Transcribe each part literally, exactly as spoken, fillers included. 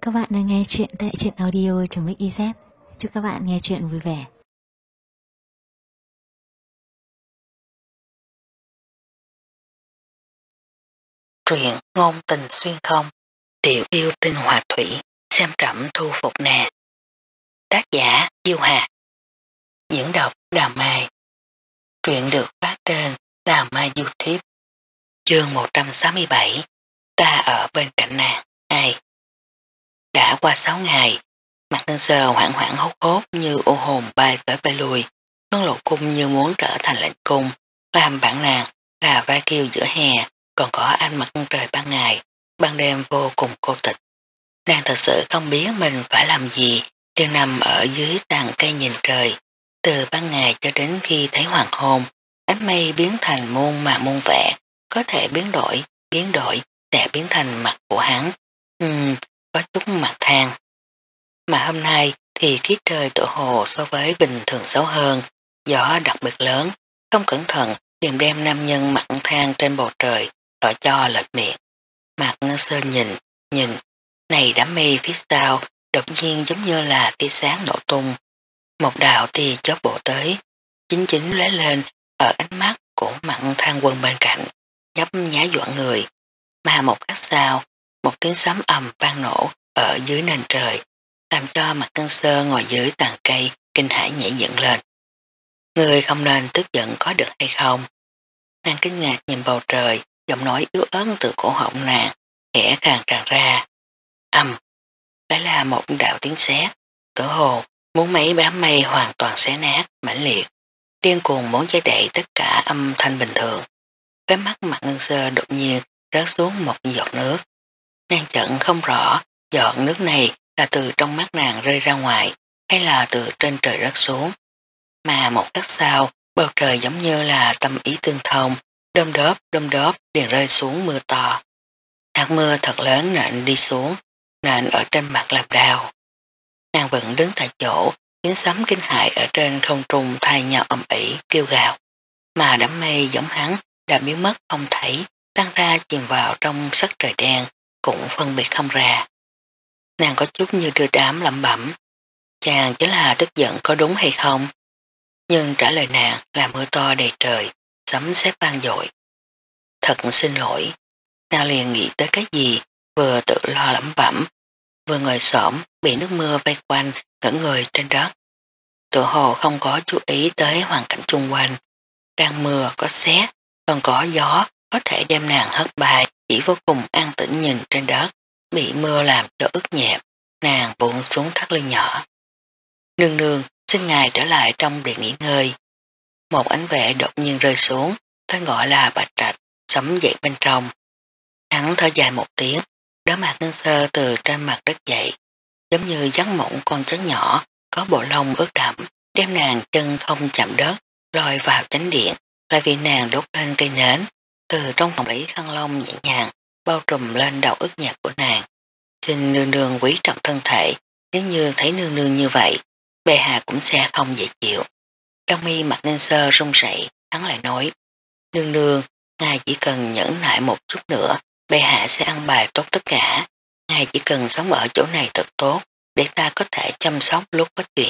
các bạn đang nghe chuyện tại truyện audio.mixyz. Chúc các bạn nghe chuyện vui vẻ. Truyện ngôn tình xuyên không, tiểu yêu tinh hòa thủy, xem trẫm thu phục nè. Tác giả Diêu Hà. Diễn đọc Đào Mai. Truyện được phát trên Đào Mai YouTube. Chương một trăm sáu mươi bảy. Ta ở bên cạnh nàng. hai. Đã qua sáu ngày, Mặt Ngân Sơ hoảng hoảng hốt hốt như ô hồn bay tới bay lui, Ngân Lộ Cung như muốn trở thành lệnh cung, làm bản nàng là vai kiêu giữa hè, còn có ánh mặt trời ban ngày, ban đêm vô cùng cô tịch. Nàng thật sự không biết mình phải làm gì, liền nằm ở dưới tàn cây nhìn trời, từ ban ngày cho đến khi thấy hoàng hôn, ánh mây biến thành muôn mà muôn vẻ, có thể biến đổi, biến đổi, sẽ biến thành mặt của hắn. Ừm, có chút mặt than. Mà hôm nay thì khí trời tựa hồ so với bình thường xấu hơn, gió đặc biệt lớn, không cẩn thận liền đem nam nhân mặt than trên bầu trời, tỏ cho lệch miệng. Mạc Ngân Sơn nhìn, nhìn, này đám mây phía sau, đột nhiên giống như là tia sáng nổ tung. Một đạo tia chớp bổ tới, chính chính lóe lên ở ánh mắt của Mạc Than Quân bên cạnh, nhấp nhá dọa người. Mà một khắc sau, một tiếng sấm ầm vang nổ ở dưới nền trời, làm cho Mạc Ngân Sơn ngồi dưới tàn cây kinh hãi nhảy dựng lên. Người không nên tức giận có được hay không? Nàng kinh ngạc nhìn bầu trời, giọng nói yếu ớt từ cổ họng nàng, khẽ khàn tràn ra. Âm, đó là một đạo tiếng sét, tựa hồ muốn mấy đám mây hoàn toàn xé nát, mãnh liệt, điên cuồng muốn che đậy tất cả âm thanh bình thường. Cái mắt Mạc Ngân Sơ đột nhiên rớt xuống một giọt nước. Nàng chận không rõ giọt nước này là từ trong mắt nàng rơi ra ngoài hay là từ trên trời rớt xuống. Mà một khắc sau, bầu trời giống như là tâm ý tương thông, đom đốp đom đốp liền rơi xuống mưa to. Hạt mưa thật lớn nện đi xuống, nện ở trên mặt làm đau. Nàng vẫn đứng tại chỗ, tiếng sấm kinh hại ở trên không trung thay nhau ầm ĩ kêu gào. Mà đám mây giống hắn đã biến mất không thấy, tan ra chìm vào trong sắc trời đen, cũng phân biệt không ra. Nàng có chút như đưa đám lẩm bẩm, chàng chỉ là tức giận có đúng hay không? Nhưng trả lời nàng là mưa to đầy trời, sấm sét vang dội. Thật xin lỗi, nàng liền nghĩ tới cái gì, vừa tự lo lẩm bẩm, vừa ngồi xổm bị nước mưa vây quanh, ngẩn người trên đất. Tựa hồ không có chú ý tới hoàn cảnh chung quanh, đang mưa có sét, còn có gió có thể đem nàng hất bay, chỉ vô cùng an tĩnh nhìn trên đất, bị mưa làm cho ướt nhẹp, nàng buông xuống thắt lưng nhỏ. Nương nương, xin ngài trở lại trong điện nghỉ ngơi. Một ánh vệ đột nhiên rơi xuống, tên gọi là Bạch Trạch, sấm dậy bên trong. Hắn thở dài một tiếng, đỡ Mạc Ngân Sơ từ trên mặt đất dậy, giống như dắt mộng con chó nhỏ, có bộ lông ướt đẫm, đem nàng chân không chạm đất, lôi vào chánh điện, lại vì nàng đốt lên cây nến, từ trong phòng lấy khăn lông nhẹ nhàng, bao trùm lên đầu ướt nhạt của nàng. Xin nương nương quý trọng thân thể, nếu như thấy nương nương như vậy, bệ hạ cũng sẽ không dễ chịu. Trong mi Mạc Ngân Sơ run rẩy, hắn lại nói, nương nương, ngài chỉ cần nhẫn nại một chút nữa, bệ hạ sẽ ăn bài tốt tất cả. Ngài chỉ cần sống ở chỗ này thật tốt, để ta có thể chăm sóc lúc có chuyện.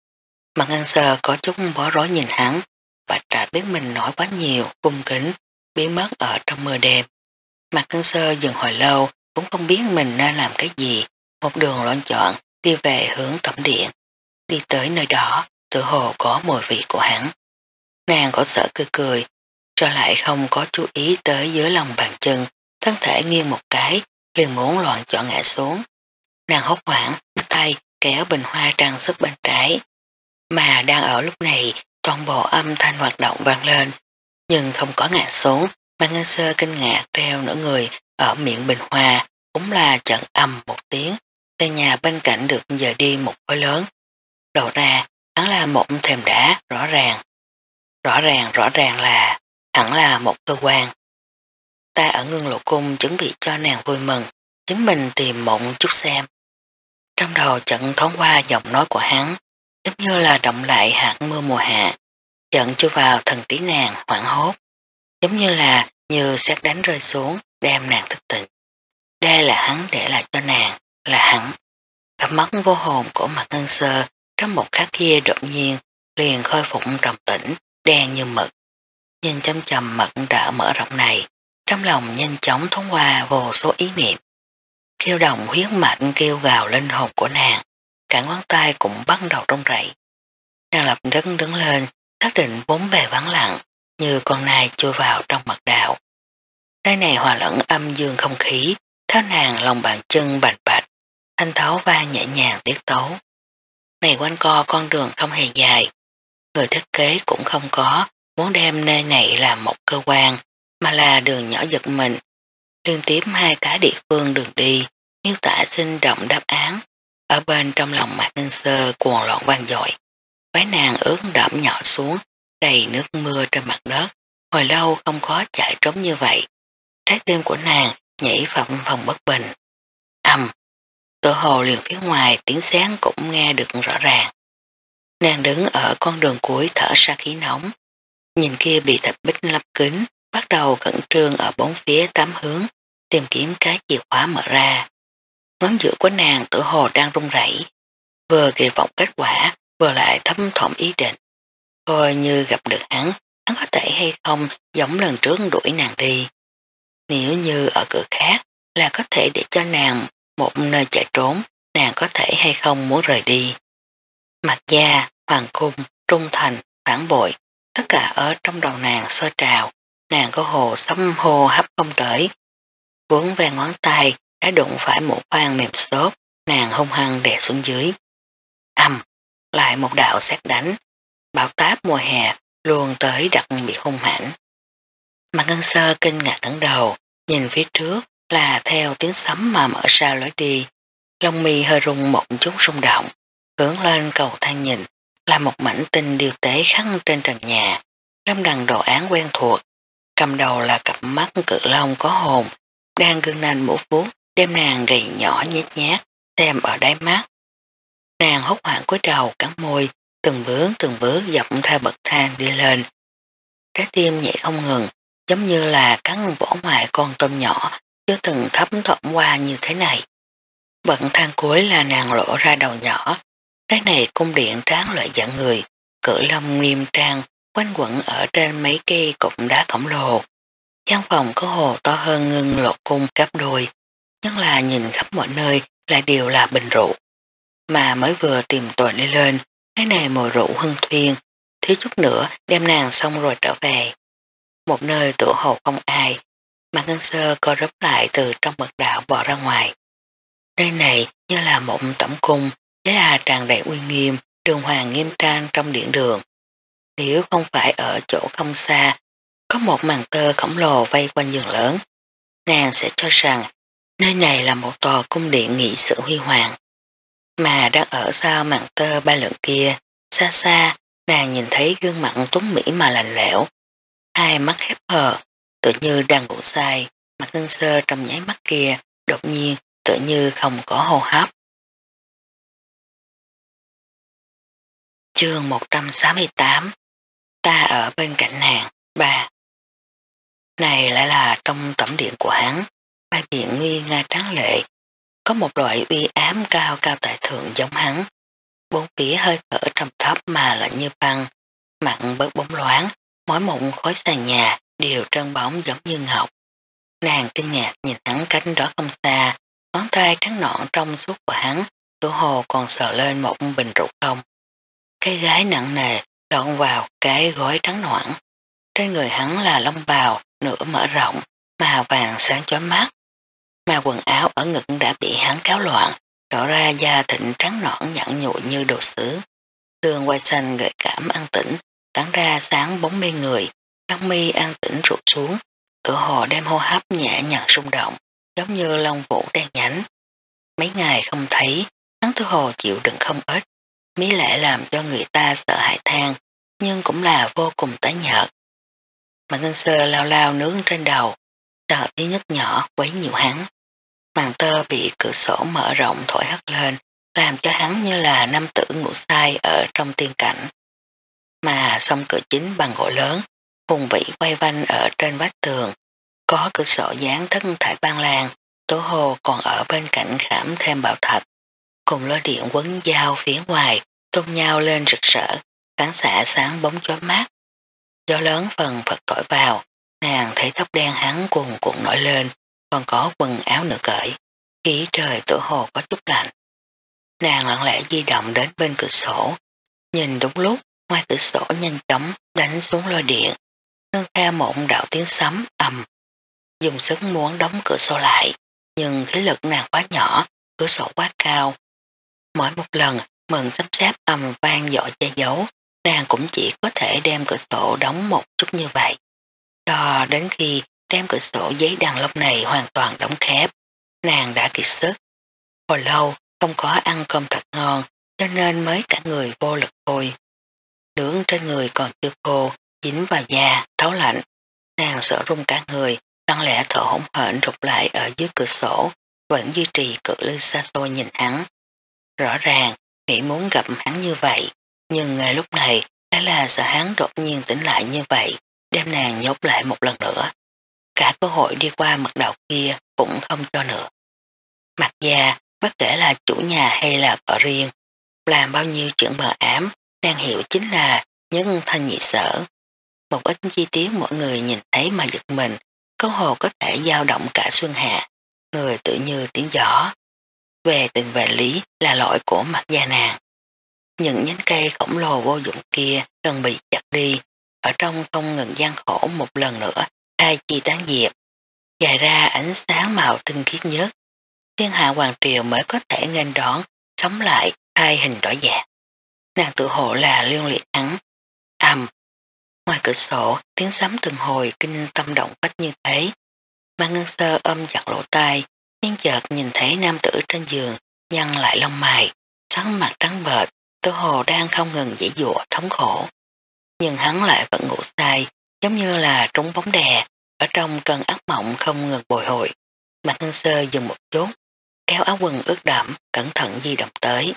Mạc Ngân Sơ có chút bó rối nhìn hắn, Bạch Trạch biết mình nói quá nhiều, cung kính, biến mất ở trong mưa đêm. Mạc Ngân Sơ dừng hồi lâu, cũng không biết mình nên làm cái gì, một đường loạn chọn, đi về hướng tổng điện. Đi tới nơi đó, tự hồ có mùi vị của hắn. Nàng có sợ cười cười, cho lại không có chú ý tới dưới lòng bàn chân, thân thể nghiêng một cái, liền muốn loạn chọn ngã xuống. Nàng hốt hoảng, bắt tay kéo bình hoa trang sức bên trái. Mà đang ở lúc này, toàn bộ âm thanh hoạt động vang lên, nhưng không có ngã xuống, mà Ngân Sơ kinh ngạc treo nửa người ở miệng bình hoa, cũng là trận ầm một tiếng, cây nhà bên cạnh được dời đi một khối lớn. Đầu ra, hắn là một thềm đá rõ ràng. Rõ ràng rõ ràng là hẳn là một cơ quan. Ta ở Ngân Lộ Cung chuẩn bị cho nàng vui mừng, chính mình tìm một chút xem. Trong đầu trận thoáng qua giọng nói của hắn, giống như là động lại hạt mưa mùa hạ, trận chui vào thần trí nàng hoảng hốt, giống như là như sét đánh rơi xuống, đem nàng thức tỉnh. Đây là hắn để lại cho nàng, là hắn. Cặp mắt vô hồn của Mạc Ngân Sơ trong một khắc kia đột nhiên liền khôi phục trầm tĩnh, đen như mực. Nhìn chăm chầm mật đỡ mở rộng này, trong lòng nhanh chóng thoáng qua vô số ý niệm. Kêu đồng huyết mạch kêu gào linh hồn của nàng, cả ngón tay cũng bắt đầu run rẩy. Nàng lập tức đứng lên, xác định bốn bề vắng lặng, như con nai chui vào trong mật đạo. Nơi này hòa lẫn âm dương không khí, theo nàng lòng bàn chân bạch bạch, thanh thấu va nhẹ nhàng tiết tấu. Này quanh co con đường không hề dài, người thiết kế cũng không có muốn đem nơi này làm một cơ quan, mà là đường nhỏ giật mình. Liên tiếp hai cái địa phương đường đi, miêu tả sinh động đáp án, ở bên trong lòng Mạc Ngân Sơ cuồng loạn vang dội. Váy nàng ướt đẫm nhỏ xuống, đầy nước mưa trên mặt đất, hồi lâu không có chạy trốn như vậy. Trái tim của nàng nhảy phập phồng bất bình. Ầm, tự hồ liền phía ngoài tiếng sáng cũng nghe được rõ ràng. Nàng đứng ở con đường cuối thở ra khí nóng, nhìn kia bị thạch bích lấp kín, bắt đầu khẩn trương ở bốn phía tám hướng, tìm kiếm cái chìa khóa mở ra. Ngón giữa của nàng tự hồ đang run rẩy, vừa kỳ vọng kết quả, vừa lại thấm thỏm ý định. Coi như gặp được hắn, hắn có thể hay không giống lần trước đuổi nàng đi. Nếu như ở cửa khác là có thể để cho nàng một nơi chạy trốn, nàng có thể hay không muốn rời đi. Mặt gia, hoàng cung, trung thành, phản bội, tất cả ở trong đầu nàng sôi trào, nàng có hồ sấm hô hấp không tới. Vướng về ngón tay đã đụng phải một khoang mềm xốp, nàng hung hăng đè xuống dưới. Ầm, lại một đạo sét đánh, bão táp mùa hè luôn tới đặc biệt hung hãn. Mạc Ngân Sơ kinh ngạc ngẩng đầu, nhìn phía trước là theo tiếng sấm mà mở ra lối đi, lông mi hơi rung một chút rung động, hướng lên cầu thang nhìn là một mảnh tinh điều tế khắc trên trần nhà, lâm đằng đồ án quen thuộc, cầm đầu là cặp mắt cự long có hồn, đang gương nền mũ vuốt, đem nàng gầy nhỏ nhét nhát, xem ở đáy mắt. Nàng hốt hoảng cúi đầu cắn môi, từng bước từng bước dọc theo bậc thang đi lên. Trái tim nhảy không ngừng, giống như là cắn vỏ ngoài con tôm nhỏ, chưa từng thấm thoảng qua như thế này. Bậc thang cuối là nàng lộ ra đầu nhỏ, cái này cung điện tráng loại dạng người, cự long nghiêm trang, quanh quẩn ở trên mấy cây cục đá khổng lồ. Gian phòng có hồ to hơn ngưng lột cung gấp đôi, nhưng là nhìn khắp mọi nơi lại đều là bình rượu. Mà mới vừa tìm tội đi lên, cái này mùi rượu hưng thuyên, thiếu chút nữa đem nàng xong rồi trở về. Một nơi tựa hồ không ai, Mạc Ngân Sơ co rúm lại từ trong mật đạo bò ra ngoài. Nơi này như là một tẩm cung, thế là tràn đầy uy nghiêm, đường hoàng nghiêm trang trong điện đường. Nếu không phải ở chỗ không xa, có một màn tơ khổng lồ vây quanh giường lớn, nàng sẽ cho rằng nơi này là một tòa cung điện nghị sự huy hoàng. Mà đang ở sau màn tơ ba lượng kia, xa xa, nàng nhìn thấy gương mặt tuấn mỹ mà lạnh lẽo, hai mắt khép hờ, tự như đang ngủ say. Mạc Ngân Sơ trong nháy mắt kia, đột nhiên, tự như không có hô hấp. Chương một trăm sáu mươi tám, ta ở bên cạnh nàng, ba. Này lại là trong tẩm điện của hắn, ba điện nguy nga tráng lệ, có một loại uy ám cao cao tại thượng giống hắn. Bốn phía hơi thở trầm thấp mà lạnh như băng, mặn bớt bóng loáng, mỗi một khối sàn nhà đều trơn bóng giống như ngọc. Nàng kinh ngạc nhìn hắn cánh đó không xa, ngón tay trắng nõn trong suốt của hắn, tựa hồ còn sờ lên một bình rượu không. Cái gái nặng nề lộn vào cái gối trắng nõn. Trên người hắn là lông bào nửa mở rộng, màu vàng sáng chói mắt. Mà quần áo ở ngực đã bị hắn cáo loạn, đổ ra da thịnh trắng nõn nhẵn nhụi như đồ sứ. Xương quai xanh gợi cảm an tĩnh, tán ra sáng bóng mê người, lông mi an tĩnh rụt xuống, tựa hồ đem hô hấp nhẹ nhàng rung động, giống như lông vũ đen nhánh. Mấy ngày không thấy, hắn tựa hồ chịu đựng không ít, mỹ lệ làm cho người ta sợ hãi than, nhưng cũng là vô cùng tái nhợt. Mà Ngân Sơ lao lao nướng trên đầu, sợ tí nhất nhỏ quấy nhiều hắn. Màn tơ bị cửa sổ mở rộng thổi hất lên, làm cho hắn như là nam tử ngủ say ở trong tiên cảnh. Mà song cửa chính bằng gỗ lớn, hùng vĩ quay vanh ở trên vách tường, có cửa sổ dán thân thải ban lan, Tố Hồ còn ở bên cạnh khảm thêm bảo thạch, cùng lôi điện quấn dao phía ngoài, tôn nhau lên rực rỡ, phản xạ sáng bóng chói mắt. Gió lớn phần phật thổi vào, nàng thấy tóc đen hắn cuồn cuộn nổi lên, còn có quần áo nửa cởi, khí trời Tố Hồ có chút lạnh. Nàng lặng lẽ di động đến bên cửa sổ, nhìn đúng lúc ngoài cửa sổ nhanh chóng đánh xuống lôi điện, nương theo một đạo tiếng sấm ầm. Dùng sức muốn đóng cửa sổ lại, nhưng khí lực nàng quá nhỏ, cửa sổ quá cao. Mỗi một lần mừng sắp xếp ầm vang dội che giấu, nàng cũng chỉ có thể đem cửa sổ đóng một chút như vậy. Cho đến khi đem cửa sổ giấy đàn lông này hoàn toàn đóng khép, nàng đã kiệt sức. Hồi lâu không có ăn cơm thật ngon, cho nên mới cả người vô lực thôi. Nướng trên người còn chưa khô, dính vào da, thấu lạnh. Nàng sợ run cả người, lặng lẽ thở hổn hển rụt lại ở dưới cửa sổ, vẫn duy trì cự ly xa xôi nhìn hắn. Rõ ràng, nghĩ muốn gặp hắn như vậy, nhưng ngay lúc này đã là sợ hắn đột nhiên tỉnh lại như vậy, đem nàng nhốt lại một lần nữa. Cả cơ hội đi qua mật đạo kia cũng không cho nữa. Mặt già, bất kể là chủ nhà hay là cọ riêng, làm bao nhiêu chuyện mờ ám, nàng hiểu chính là nhân thanh nhị sở. Một ít chi tiết mỗi người nhìn thấy mà giật mình, cơ hồ có thể dao động cả xuân hạ, người tự như tiếng gió. Về tình về lý là lỗi của mặt da nàng. Những nhánh cây khổng lồ vô dụng kia cần bị chặt đi, ở trong không ngừng gian khổ một lần nữa, thay chi tán diệp, dài ra ánh sáng màu tinh khiết nhất. Thiên hạ hoàng triều mới có thể nghênh đón, sống lại, thay hình đổi dạng. Nàng tự hộ là liên liệt hắn. Ầm. Ngoài cửa sổ, tiếng sấm từng hồi kinh tâm động phách như thế. Mà Ngân Sơ ôm chặt lỗ tai, nhưng chợt nhìn thấy nam tử trên giường, nhăn lại lông mày, sắc mặt trắng bệch, tự hồ đang không ngừng giãy giụa thống khổ. Nhưng hắn lại vẫn ngủ say, giống như là trúng bóng đè, ở trong cơn ác mộng không ngừng bồi hồi. Mặt Ngân Sơ dừng một chút, kéo áo quần ướt đẫm, cẩn thận di động tới.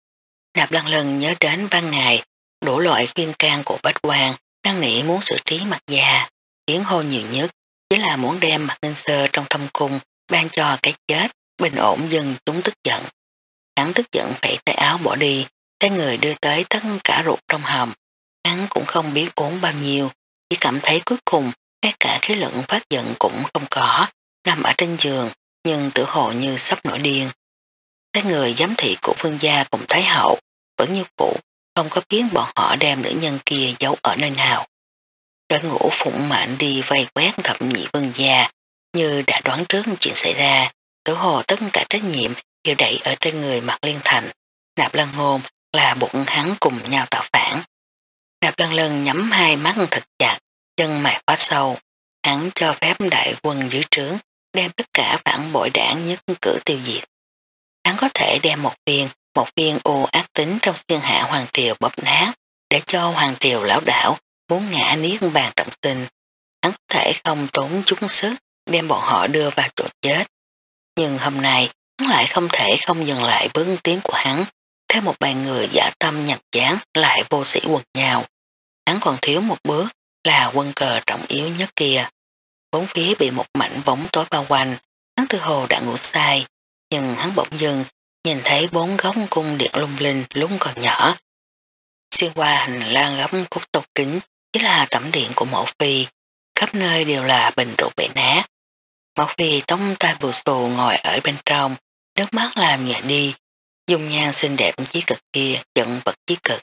Nạp Lăng Lân nhớ đến ban ngày, đủ loại khuyên can của Bách Quan, năn nỉ muốn xử trí mặt già, tiếng hô nhiều nhất chỉ là muốn đem Mặt Ngân Sơ trong thâm cung ban cho cái chết, bình ổn dừng chúng tức giận. Hắn tức giận phải tay áo bỏ đi, tay người đưa tới tất cả ruột trong hòm. Hắn cũng không biết uống bao nhiêu, chỉ cảm thấy cuối cùng ngay cả khí lượng phát giận cũng không có, nằm ở trên giường, nhưng tự hồ như sắp nổi điên. Cái người giám thị của Vương gia cùng Thái hậu vẫn như cũ, không có biết bọn họ đem nữ nhân kia giấu ở nơi nào. Đội ngũ Phụng Mạnh đi vây quét thập nhị Vương gia, như đã đoán trước chuyện xảy ra, tự hồ tất cả trách nhiệm đều đẩy ở trên người Mạc Liên Thành. Nạp Lân Ngôn là bụng hắn cùng nhau tạo phản. Nạp Lân Lân nhắm hai mắt thật chặt, chân mày quá sâu. Hắn cho phép đại quân dưới trướng đem tất cả phản bội đảng nhất cử tiêu diệt. Hắn có thể đem một viên, một viên u ác tính trong thiên hạ hoàng triều bóp nát, để cho hoàng triều lão đảo muốn ngã niết bàn trọng sinh. Hắn có thể không tốn chút sức đem bọn họ đưa vào chỗ chết. Nhưng hôm nay, hắn lại không thể không dừng lại bước tiến của hắn, theo một bàn người giả tâm nhặt chán lại vô sĩ quần nhau. Hắn còn thiếu một bước là quân cờ trọng yếu nhất kia. Bốn phía bị một mảnh bóng tối bao quanh, hắn tự hồ đã ngủ say, nhưng hắn bỗng dưng nhìn thấy bốn góc cung điện lung linh lúc còn nhỏ. Xuyên qua hành lang gấp cúc tộc kính chỉ là tẩm điện của mẫu phi, khắp nơi đều là bình rượu bể nát. Mẫu phi tống tay bù xù ngồi ở bên trong, nước mắt làm nhẹ đi, dung nhan xinh đẹp chí cực kia giận vật chí cực.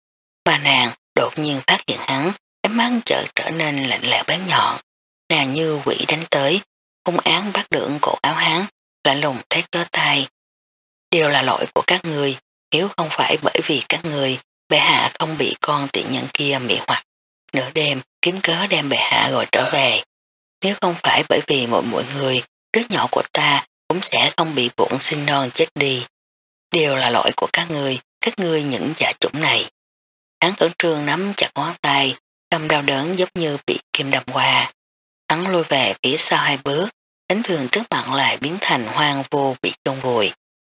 Bà nàng đột nhiên phát hiện hắn, ánh mắt chợt trở nên lạnh lẽo bén nhọn, nàng như quỷ đánh tới, hung án bắt được cổ áo hắn, lạnh lùng thét cho tay. Đều là lỗi của các người, nếu không phải bởi vì các người, bệ hạ không bị con tiện nhân kia mị hoặc, nửa đêm kiếm cớ đem bệ hạ gọi trở về. Nếu không phải bởi vì mọi mọi người, đứa nhỏ của ta cũng sẽ không bị bụng sinh non chết đi. Đều là lỗi của các người, các ngươi những giả chủng này. Hắn cẩn trương nắm chặt ngón tay, cầm đau đớn giống như bị kim đâm qua. Hắn lui về phía sau hai bước, cánh thường trước mặt lại biến thành hoang vô bị chôn vùi.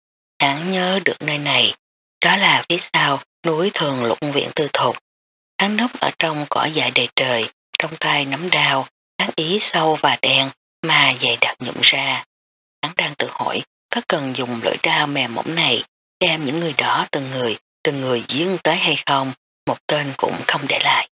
Hắn nhớ được nơi này, đó là phía sau núi Thường Lục viện Tư Thục. Hắn núp ở trong cỏ dại đầy trời, trong tay nắm đao, hắn ý sâu và đen mà dày đặc nhụm ra. hắn đang tự hỏi có cần dùng lưỡi dao mềm mỏng này đem những người đó từng người, từng người giết tới hay không, một tên cũng không để lại.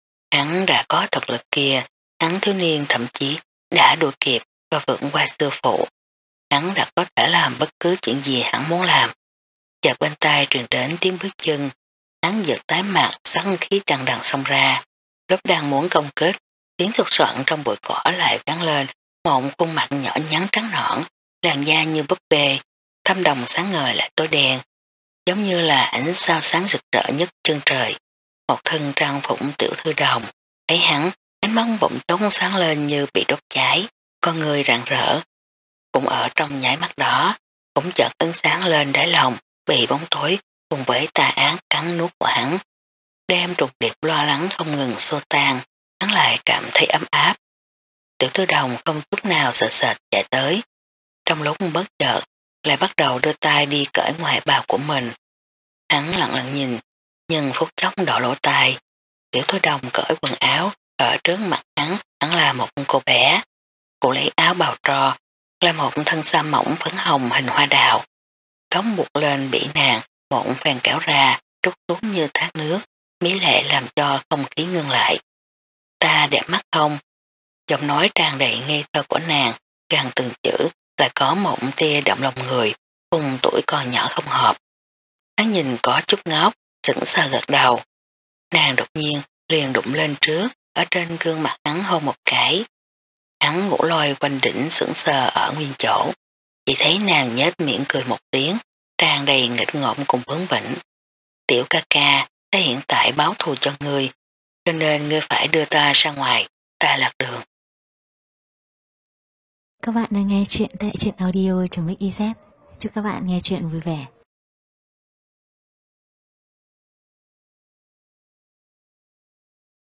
Hắn đã có thực lực kia, hắn thiếu niên thậm chí đã đuổi kịp và vượt qua sư phụ. Hắn đã có thể làm bất cứ chuyện gì hắn muốn làm. Chợt bên tai truyền đến tiếng bước chân, hắn giật tái mặt sắn khí đằng đằng xông ra. Lúc đang muốn công kích, tiếng sột soạn trong bụi cỏ lại vang lên một khuôn mặt nhỏ nhắn trắng nõn, làn da như búp bê, thâm đồng sáng ngời lại tối đen, giống như là ánh sao sáng rực rỡ nhất chân trời. Một thân trang phục tiểu thư đồng, thấy hắn, ánh mắt bỗng trống sáng lên như bị đốt cháy, con người rạng rỡ. Cũng ở trong nháy mắt đó, cũng chợt ấn sáng lên đáy lòng, bị bóng tối cùng với tà ác cắn nuốt của hắn. Đem trục điệp lo lắng không ngừng xô tan, hắn lại cảm thấy ấm áp. Tiểu thư đồng không chút nào sợ sệt chạy tới. Trong lúc bất chợt, lại bắt đầu đưa tay đi cởi ngoài bào của mình. Hắn lặng lặng nhìn, nhưng phút chốc đỏ lỗ tai. Tiểu thư đồng cởi quần áo, ở trước mặt hắn, hắn là một cô bé. Cô lấy áo bào trò, là một thân sa mỏng phấn hồng hình hoa đào. Tóc buộc lên bị nàng, một phèn kéo ra, trút xuống như thác nước, mỹ lệ làm cho không khí ngưng lại. Ta đẹp mắt không? Giọng nói tràn đầy ngây thơ của nàng, gần từng chữ lại có một tia động lòng người, cùng tuổi còn nhỏ không hợp. Hắn nhìn có chút ngốc, sững sờ gật đầu. Nàng đột nhiên liền đụng lên trước, ở trên gương mặt hắn hôn một cái. Hắn ngủ lôi quanh đỉnh sững sờ ở nguyên chỗ, chỉ thấy nàng nhếch miệng cười một tiếng, tràn đầy nghịch ngợm cùng bướng bỉnh. Tiểu ca ca, ta hiện tại báo thù cho ngươi, cho nên ngươi phải đưa ta ra ngoài, ta lạc đường. Các bạn đang nghe chuyện tại truyện audio.mixyz. Chúc các bạn nghe chuyện vui vẻ.